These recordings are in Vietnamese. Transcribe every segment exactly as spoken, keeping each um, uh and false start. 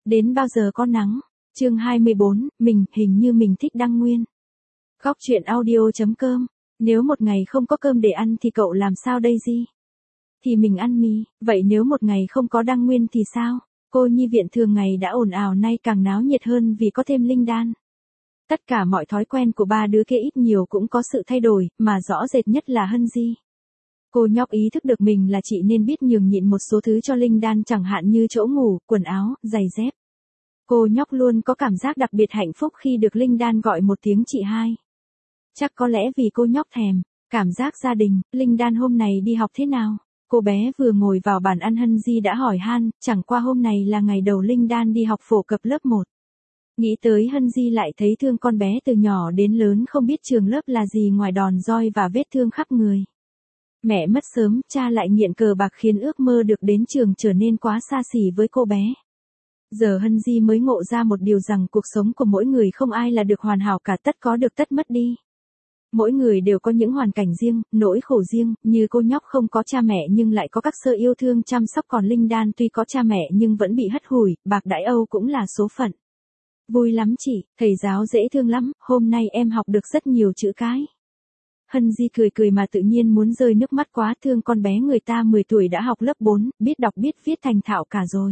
Đến bao giờ có nắng? Chương hai mươi bốn, mình, hình như mình thích Đăng Nguyên. Góc truyện audio chấm com. Nếu một ngày không có cơm để ăn thì cậu làm sao đây gì? Thì mình ăn mì, vậy nếu một ngày không có Đăng Nguyên thì sao? Cô nhi viện thường ngày đã ồn ào nay càng náo nhiệt hơn vì có thêm Linh Đan. Tất cả mọi thói quen của ba đứa kia ít nhiều cũng có sự thay đổi, mà rõ rệt nhất là Hân Di. Cô nhóc ý thức được mình là chị nên biết nhường nhịn một số thứ cho Linh Đan, chẳng hạn như chỗ ngủ, quần áo, giày dép. Cô nhóc luôn có cảm giác đặc biệt hạnh phúc khi được Linh Đan gọi một tiếng chị hai. Chắc có lẽ vì cô nhóc thèm cảm giác gia đình. Linh Đan hôm này đi học thế nào? Cô bé vừa ngồi vào bàn ăn Hân Di đã hỏi han, chẳng qua hôm này là ngày đầu Linh Đan đi học phổ cập lớp một. Nghĩ tới Hân Di lại thấy thương con bé từ nhỏ đến lớn không biết trường lớp là gì ngoài đòn roi và vết thương khắp người. Mẹ mất sớm, cha lại nghiện cờ bạc khiến ước mơ được đến trường trở nên quá xa xỉ với cô bé. Giờ Hân Di mới ngộ ra một điều rằng cuộc sống của mỗi người không ai là được hoàn hảo cả, tất có được tất mất đi. Mỗi người đều có những hoàn cảnh riêng, nỗi khổ riêng, như cô nhóc không có cha mẹ nhưng lại có các sơ yêu thương chăm sóc, còn Linh Đan tuy có cha mẹ nhưng vẫn bị hất hủi, bạc đãi âu cũng là số phận. Vui lắm chị, thầy giáo dễ thương lắm, hôm nay em học được rất nhiều chữ cái. Hân Di cười cười mà tự nhiên muốn rơi nước mắt quá, thương con bé người ta mười tuổi đã học lớp bốn, biết đọc biết viết thành thạo cả rồi.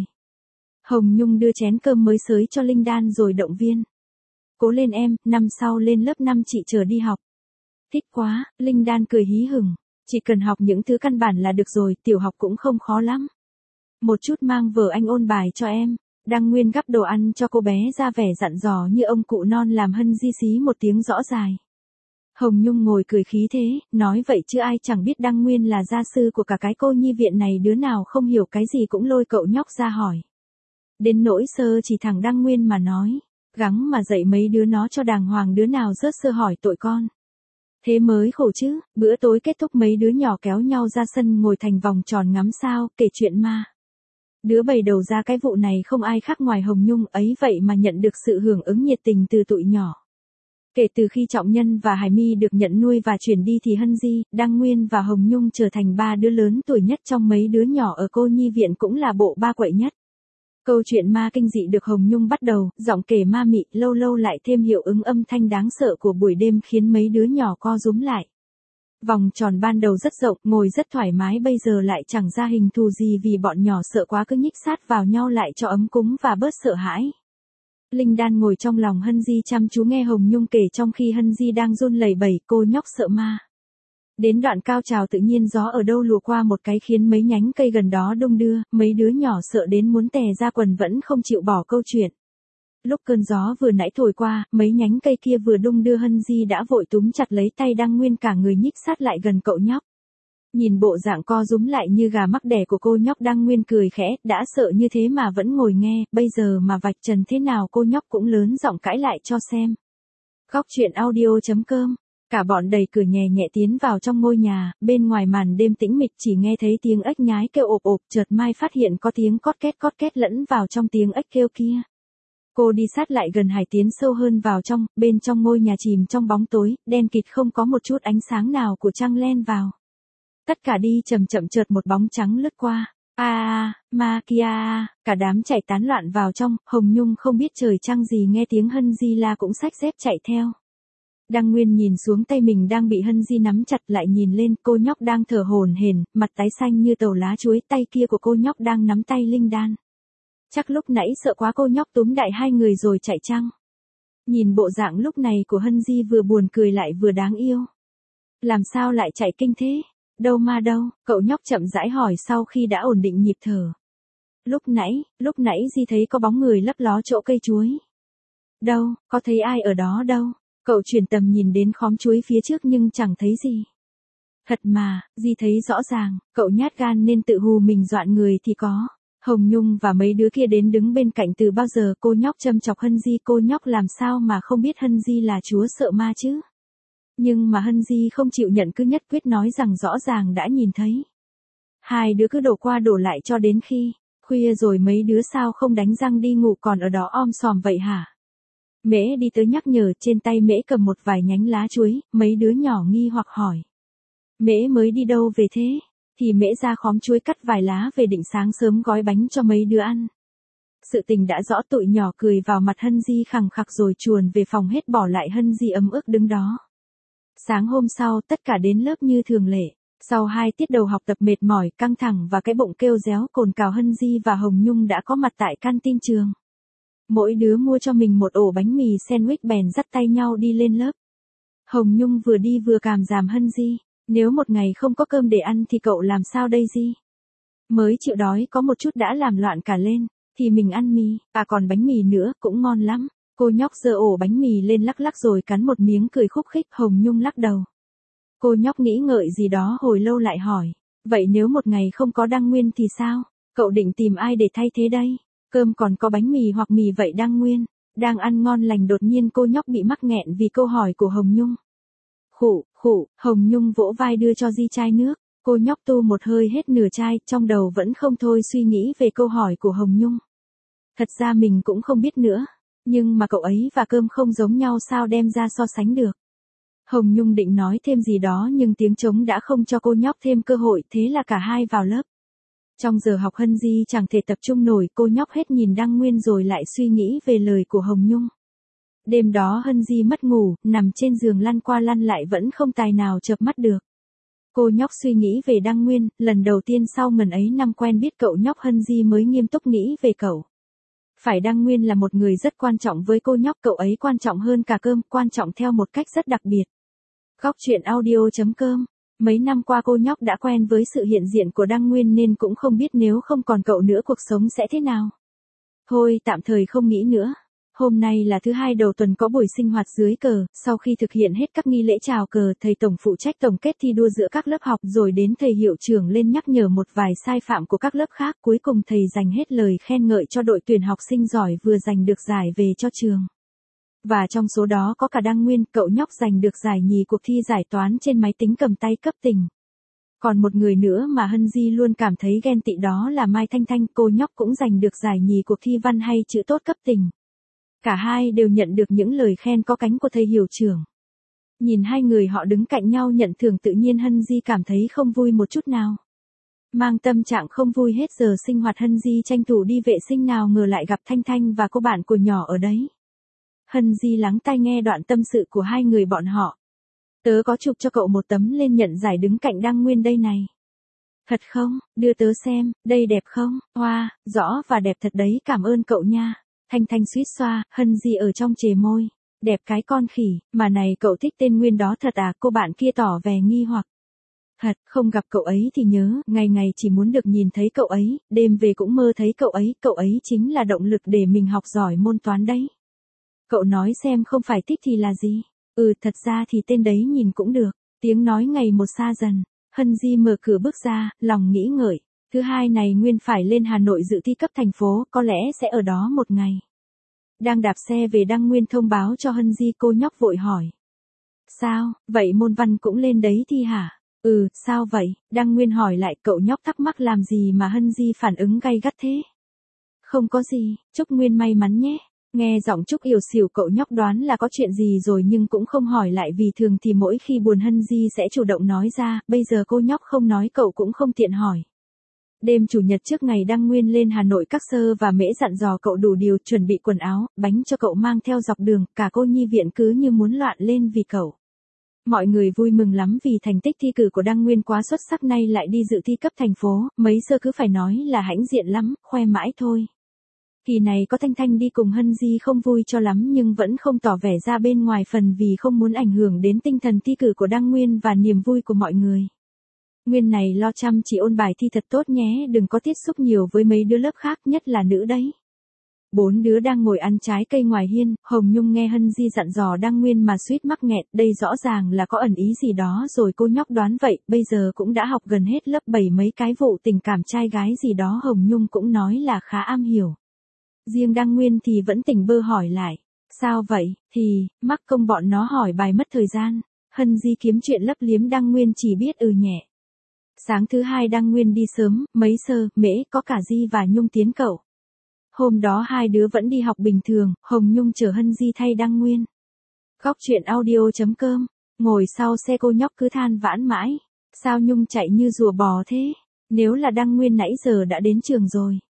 Hồng Nhung đưa chén cơm mới xới cho Linh Đan rồi động viên. Cố lên em, năm sau lên lớp năm chị chờ đi học. Thích quá, Linh Đan cười hí hửng. Chỉ cần học những thứ căn bản là được rồi, tiểu học cũng không khó lắm. Một chút mang vở anh ôn bài cho em. Đăng Nguyên gắp đồ ăn cho cô bé ra vẻ dặn dò như ông cụ non, làm Hân Di xí một tiếng rõ dài. Hồng Nhung ngồi cười khí thế, nói vậy chứ ai chẳng biết Đăng Nguyên là gia sư của cả cái cô nhi viện này, đứa nào không hiểu cái gì cũng lôi cậu nhóc ra hỏi. Đến nỗi sơ chỉ thằng Đăng Nguyên mà nói, gắng mà dạy mấy đứa nó cho đàng hoàng, đứa nào rớt sơ hỏi tội con. Thế mới khổ chứ. Bữa tối kết thúc mấy đứa nhỏ kéo nhau ra sân ngồi thành vòng tròn ngắm sao, kể chuyện ma. Đứa bày đầu ra cái vụ này không ai khác ngoài Hồng Nhung, ấy vậy mà nhận được sự hưởng ứng nhiệt tình từ tụi nhỏ. Kể từ khi Trọng Nhân và Hải My được nhận nuôi và chuyển đi thì Hân Di, Đăng Nguyên và Hồng Nhung trở thành ba đứa lớn tuổi nhất trong mấy đứa nhỏ ở cô nhi viện, cũng là bộ ba quậy nhất. Câu chuyện ma kinh dị được Hồng Nhung bắt đầu, giọng kể ma mị, lâu lâu lại thêm hiệu ứng âm thanh đáng sợ của buổi đêm khiến mấy đứa nhỏ co rúm lại. Vòng tròn ban đầu rất rộng, ngồi rất thoải mái, bây giờ lại chẳng ra hình thù gì vì bọn nhỏ sợ quá cứ nhích sát vào nhau lại cho ấm cúng và bớt sợ hãi. Linh Đan ngồi trong lòng Hân Di chăm chú nghe Hồng Nhung kể, trong khi Hân Di đang run lẩy bẩy, cô nhóc sợ ma. Đến đoạn cao trào tự nhiên gió ở đâu lùa qua một cái khiến mấy nhánh cây gần đó đung đưa, mấy đứa nhỏ sợ đến muốn tè ra quần vẫn không chịu bỏ câu chuyện. Lúc cơn gió vừa nãy thổi qua, mấy nhánh cây kia vừa đung đưa, Hân Di đã vội túm chặt lấy tay Đăng Nguyên, cả người nhích sát lại gần cậu nhóc. Nhìn bộ dạng co rúm lại như gà mắc đẻ của cô nhóc, Đăng Nguyên cười khẽ, đã sợ như thế mà vẫn ngồi nghe, bây giờ mà vạch trần thế nào cô nhóc cũng lớn giọng cãi lại cho xem. Góc truyện audio chấm com. Cả bọn đẩy cửa nhẹ nhẹ tiến vào trong ngôi nhà, bên ngoài màn đêm tĩnh mịch chỉ nghe thấy tiếng ếch nhái kêu ộp ộp, chợt Mai phát hiện có tiếng cót két cót két lẫn vào trong tiếng ếch kêu kia. Cô đi sát lại gần Hải, tiến sâu hơn vào trong, bên trong ngôi nhà chìm trong bóng tối, đen kịt không có một chút ánh sáng nào của trăng len vào. Tất cả đi chậm chậm, chợt một bóng trắng lướt qua. A a, ma kia a, cả đám chạy tán loạn vào trong, Hồng Nhung không biết trời trăng gì nghe tiếng Hân Di la cũng xách dép chạy theo. Đăng Nguyên nhìn xuống tay mình đang bị Hân Di nắm chặt, lại nhìn lên, cô nhóc đang thở hổn hển, mặt tái xanh như tàu lá chuối, tay kia của cô nhóc đang nắm tay Linh Đan. Chắc lúc nãy sợ quá cô nhóc túm đại hai người rồi chạy chăng? Nhìn bộ dạng lúc này của Hân Di vừa buồn cười lại vừa đáng yêu. Làm sao lại chạy kinh thế? Đâu ma đâu? Cậu nhóc chậm rãi hỏi sau khi đã ổn định nhịp thở. Lúc nãy, lúc nãy Di thấy có bóng người lấp ló chỗ cây chuối. Đâu, có thấy ai ở đó đâu? Cậu chuyển tầm nhìn đến khóm chuối phía trước nhưng chẳng thấy gì. Thật mà, Di thấy rõ ràng, cậu nhát gan nên tự hù mình dọa người thì có. Hồng Nhung và mấy đứa kia đến đứng bên cạnh từ bao giờ, cô nhóc châm chọc Hân Di, cô nhóc làm sao mà không biết Hân Di là chúa sợ ma chứ. Nhưng mà Hân Di không chịu nhận, cứ nhất quyết nói rằng rõ ràng đã nhìn thấy. Hai đứa cứ đổ qua đổ lại cho đến khi khuya rồi, mấy đứa sao không đánh răng đi ngủ còn ở đó om sòm vậy hả? Mễ đi tới nhắc nhở, trên tay Mễ cầm một vài nhánh lá chuối, mấy đứa nhỏ nghi hoặc hỏi. Mễ mới đi đâu về thế? Thì Mễ ra khóm chuối cắt vài lá về định sáng sớm gói bánh cho mấy đứa ăn. Sự tình đã rõ, tụi nhỏ cười vào mặt Hân Di khằng khặc rồi chuồn về phòng hết, bỏ lại Hân Di ấm ức đứng đó. Sáng hôm sau, tất cả đến lớp như thường lệ. Sau hai tiết đầu học tập mệt mỏi, căng thẳng và cái bụng kêu réo cồn cào, Hân Di và Hồng Nhung đã có mặt tại canteen trường. Mỗi đứa mua cho mình một ổ bánh mì sandwich bèn dắt tay nhau đi lên lớp. Hồng Nhung vừa đi vừa cảm giảm Hân Di. Nếu một ngày không có cơm để ăn thì cậu làm sao đây Di? Mới chịu đói có một chút đã làm loạn cả lên. Thì mình ăn mì, à còn bánh mì nữa, cũng ngon lắm. Cô nhóc giơ ổ bánh mì lên lắc lắc rồi cắn một miếng cười khúc khích. Hồng Nhung lắc đầu. Cô nhóc nghĩ ngợi gì đó hồi lâu lại hỏi. Vậy nếu một ngày không có Đăng Nguyên thì sao? Cậu định tìm ai để thay thế đây? Cơm còn có bánh mì hoặc mì vậy Đăng Nguyên? Đang ăn ngon lành đột nhiên cô nhóc bị mắc nghẹn vì câu hỏi của Hồng Nhung. Khụ, khụ, Hồng Nhung vỗ vai đưa cho Di chai nước. Cô nhóc tu một hơi hết nửa chai, trong đầu vẫn không thôi suy nghĩ về câu hỏi của Hồng Nhung. Thật ra mình cũng không biết nữa. Nhưng mà cậu ấy và cơm không giống nhau, sao đem ra so sánh được. Hồng Nhung định nói thêm gì đó nhưng tiếng trống đã không cho cô nhóc thêm cơ hội, thế là cả hai vào lớp. Trong giờ học Hân Di chẳng thể tập trung nổi, cô nhóc hết nhìn Đăng Nguyên rồi lại suy nghĩ về lời của Hồng Nhung. Đêm đó Hân Di mất ngủ, nằm trên giường lăn qua lăn lại vẫn không tài nào chợp mắt được. Cô nhóc suy nghĩ về Đăng Nguyên, lần đầu tiên sau ngần ấy năm quen biết cậu nhóc Hân Di mới nghiêm túc nghĩ về cậu. Phải Đăng Nguyên là một người rất quan trọng với cô nhóc, cậu ấy quan trọng hơn cả cơm, quan trọng theo một cách rất đặc biệt. Góc truyện audio.com. Mấy năm qua cô nhóc đã quen với sự hiện diện của Đăng Nguyên nên cũng không biết nếu không còn cậu nữa cuộc sống sẽ thế nào. Thôi tạm thời không nghĩ nữa. Hôm nay là thứ hai đầu tuần có buổi sinh hoạt dưới cờ, sau khi thực hiện hết các nghi lễ chào cờ, thầy tổng phụ trách tổng kết thi đua giữa các lớp học rồi đến thầy hiệu trưởng lên nhắc nhở một vài sai phạm của các lớp khác, cuối cùng thầy dành hết lời khen ngợi cho đội tuyển học sinh giỏi vừa giành được giải về cho trường. Và trong số đó có cả Đăng Nguyên, cậu nhóc giành được giải nhì cuộc thi giải toán trên máy tính cầm tay cấp tỉnh. Còn một người nữa mà Hân Di luôn cảm thấy ghen tị đó là Mai Thanh Thanh, cô nhóc cũng giành được giải nhì cuộc thi văn hay chữ tốt cấp tỉnh. Cả hai đều nhận được những lời khen có cánh của thầy hiệu trưởng. Nhìn hai người họ đứng cạnh nhau nhận thưởng tự nhiên Hân Di cảm thấy không vui một chút nào. Mang tâm trạng không vui hết giờ sinh hoạt Hân Di tranh thủ đi vệ sinh, nào ngờ lại gặp Thanh Thanh và cô bạn của nhỏ ở đấy. Hân Di lắng tai nghe đoạn tâm sự của hai người bọn họ. Tớ có chụp cho cậu một tấm lên nhận giải đứng cạnh Đăng Nguyên đây này. Thật không, đưa tớ xem, đây đẹp không? Hoa, wow, rõ và đẹp thật đấy, cảm ơn cậu nha. Thanh Thanh suýt xoa, Hân Di ở trong chề môi. Đẹp cái con khỉ, mà này cậu thích tên Nguyên đó thật à? Cô bạn kia tỏ vẻ nghi hoặc. Thật, không gặp cậu ấy thì nhớ, ngày ngày chỉ muốn được nhìn thấy cậu ấy, đêm về cũng mơ thấy cậu ấy, cậu ấy chính là động lực để mình học giỏi môn toán đấy. Cậu nói xem không phải thích thì là gì? Ừ, thật ra thì tên đấy nhìn cũng được. Tiếng nói ngày một xa dần. Hân Di mở cửa bước ra, lòng nghĩ ngợi. Thứ hai này Nguyên phải lên Hà Nội dự thi cấp thành phố, có lẽ sẽ ở đó một ngày. Đang đạp xe về Đăng Nguyên thông báo cho Hân Di, cô nhóc vội hỏi. Sao, vậy môn văn cũng lên đấy thi hả? Ừ, sao vậy? Đăng Nguyên hỏi lại, cậu nhóc thắc mắc làm gì mà Hân Di phản ứng gay gắt thế? Không có gì, chúc Nguyên may mắn nhé. Nghe giọng Trúc Yểu Xỉu cậu nhóc đoán là có chuyện gì rồi nhưng cũng không hỏi lại vì thường thì mỗi khi buồn Hân Di sẽ chủ động nói ra, bây giờ cô nhóc không nói cậu cũng không tiện hỏi. Đêm chủ nhật trước ngày Đăng Nguyên lên Hà Nội, các Sơ và Mễ dặn dò cậu đủ điều, chuẩn bị quần áo, bánh cho cậu mang theo dọc đường, cả cô nhi viện cứ như muốn loạn lên vì cậu. Mọi người vui mừng lắm vì thành tích thi cử của Đăng Nguyên quá xuất sắc, nay lại đi dự thi cấp thành phố, mấy Sơ cứ phải nói là hãnh diện lắm, khoe mãi thôi. Kỳ này có Thanh Thanh đi cùng Hân Di không vui cho lắm nhưng vẫn không tỏ vẻ ra bên ngoài, phần vì không muốn ảnh hưởng đến tinh thần thi cử của Đăng Nguyên và niềm vui của mọi người. Nguyên này lo chăm chỉ ôn bài thi thật tốt nhé, đừng có tiếp xúc nhiều với mấy đứa lớp khác, nhất là nữ đấy. Bốn đứa đang ngồi ăn trái cây ngoài hiên, Hồng Nhung nghe Hân Di dặn dò Đăng Nguyên mà suýt mắc nghẹn, đây rõ ràng là có ẩn ý gì đó rồi, cô nhóc đoán vậy, bây giờ cũng đã học gần hết lớp bảy, mấy cái vụ tình cảm trai gái gì đó Hồng Nhung cũng nói là khá am hiểu. Riêng Đăng Nguyên thì vẫn tỉnh bơ hỏi lại. Sao vậy? Thì, mắc công bọn nó hỏi bài mất thời gian. Hân Di kiếm chuyện lấp liếm, Đăng Nguyên chỉ biết ừ nhẹ. Sáng thứ hai Đăng Nguyên đi sớm, mấy Sơ, Mễ, có cả Di và Nhung tiến cậu. Hôm đó hai đứa vẫn đi học bình thường, Hồng Nhung chở Hân Di thay Đăng Nguyên. Góc truyện audio.com. Ngồi sau xe cô nhóc cứ than vãn mãi. Sao Nhung chạy như rùa bò thế? Nếu là Đăng Nguyên nãy giờ đã đến trường rồi.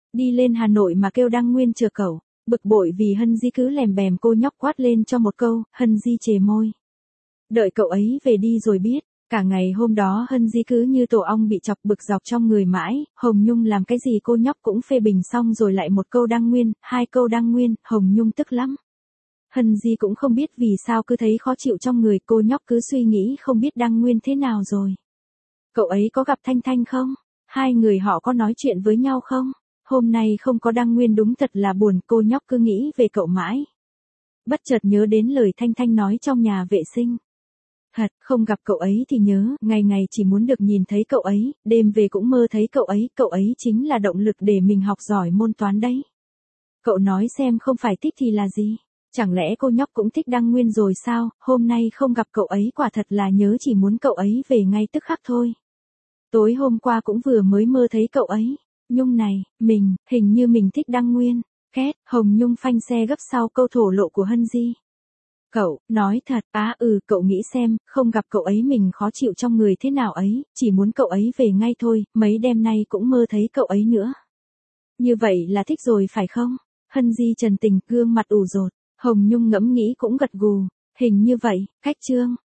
Đi lên Hà Nội mà kêu Đăng Nguyên chờ cậu. Bực bội vì Hân Di cứ lèm bèm cô nhóc quát lên cho một câu, Hân Di chề môi. Đợi cậu ấy về đi rồi biết. Cả ngày hôm đó Hân Di cứ như tổ ong bị chọc bực dọc trong người mãi, Hồng Nhung làm cái gì cô nhóc cũng phê bình xong rồi lại một câu Đăng Nguyên, hai câu Đăng Nguyên, Hồng Nhung tức lắm. Hân Di cũng không biết vì sao cứ thấy khó chịu trong người, cô nhóc cứ suy nghĩ không biết Đăng Nguyên thế nào rồi. Cậu ấy có gặp Thanh Thanh không? Hai người họ có nói chuyện với nhau không? Hôm nay không có Đăng Nguyên đúng thật là buồn, cô nhóc cứ nghĩ về cậu mãi. Bất chợt nhớ đến lời Thanh Thanh nói trong nhà vệ sinh. Thật, không gặp cậu ấy thì nhớ, ngày ngày chỉ muốn được nhìn thấy cậu ấy, đêm về cũng mơ thấy cậu ấy, cậu ấy chính là động lực để mình học giỏi môn toán đấy. Cậu nói xem không phải thích thì là gì? Chẳng lẽ cô nhóc cũng thích Đăng Nguyên rồi sao, hôm nay không gặp cậu ấy quả thật là nhớ chỉ muốn cậu ấy về ngay tức khắc thôi. Tối hôm qua cũng vừa mới mơ thấy cậu ấy. Nhung này, mình, hình như mình thích Đăng Nguyên. Két, Hồng Nhung phanh xe gấp sau câu thổ lộ của Hân Di. Cậu, nói thật, á ừ, cậu nghĩ xem, không gặp cậu ấy mình khó chịu trong người thế nào ấy, chỉ muốn cậu ấy về ngay thôi, mấy đêm nay cũng mơ thấy cậu ấy nữa. Như vậy là thích rồi phải không? Hân Di trần tình, gương mặt ủ rột. Hồng Nhung ngẫm nghĩ cũng gật gù. Hình như vậy, cách chương.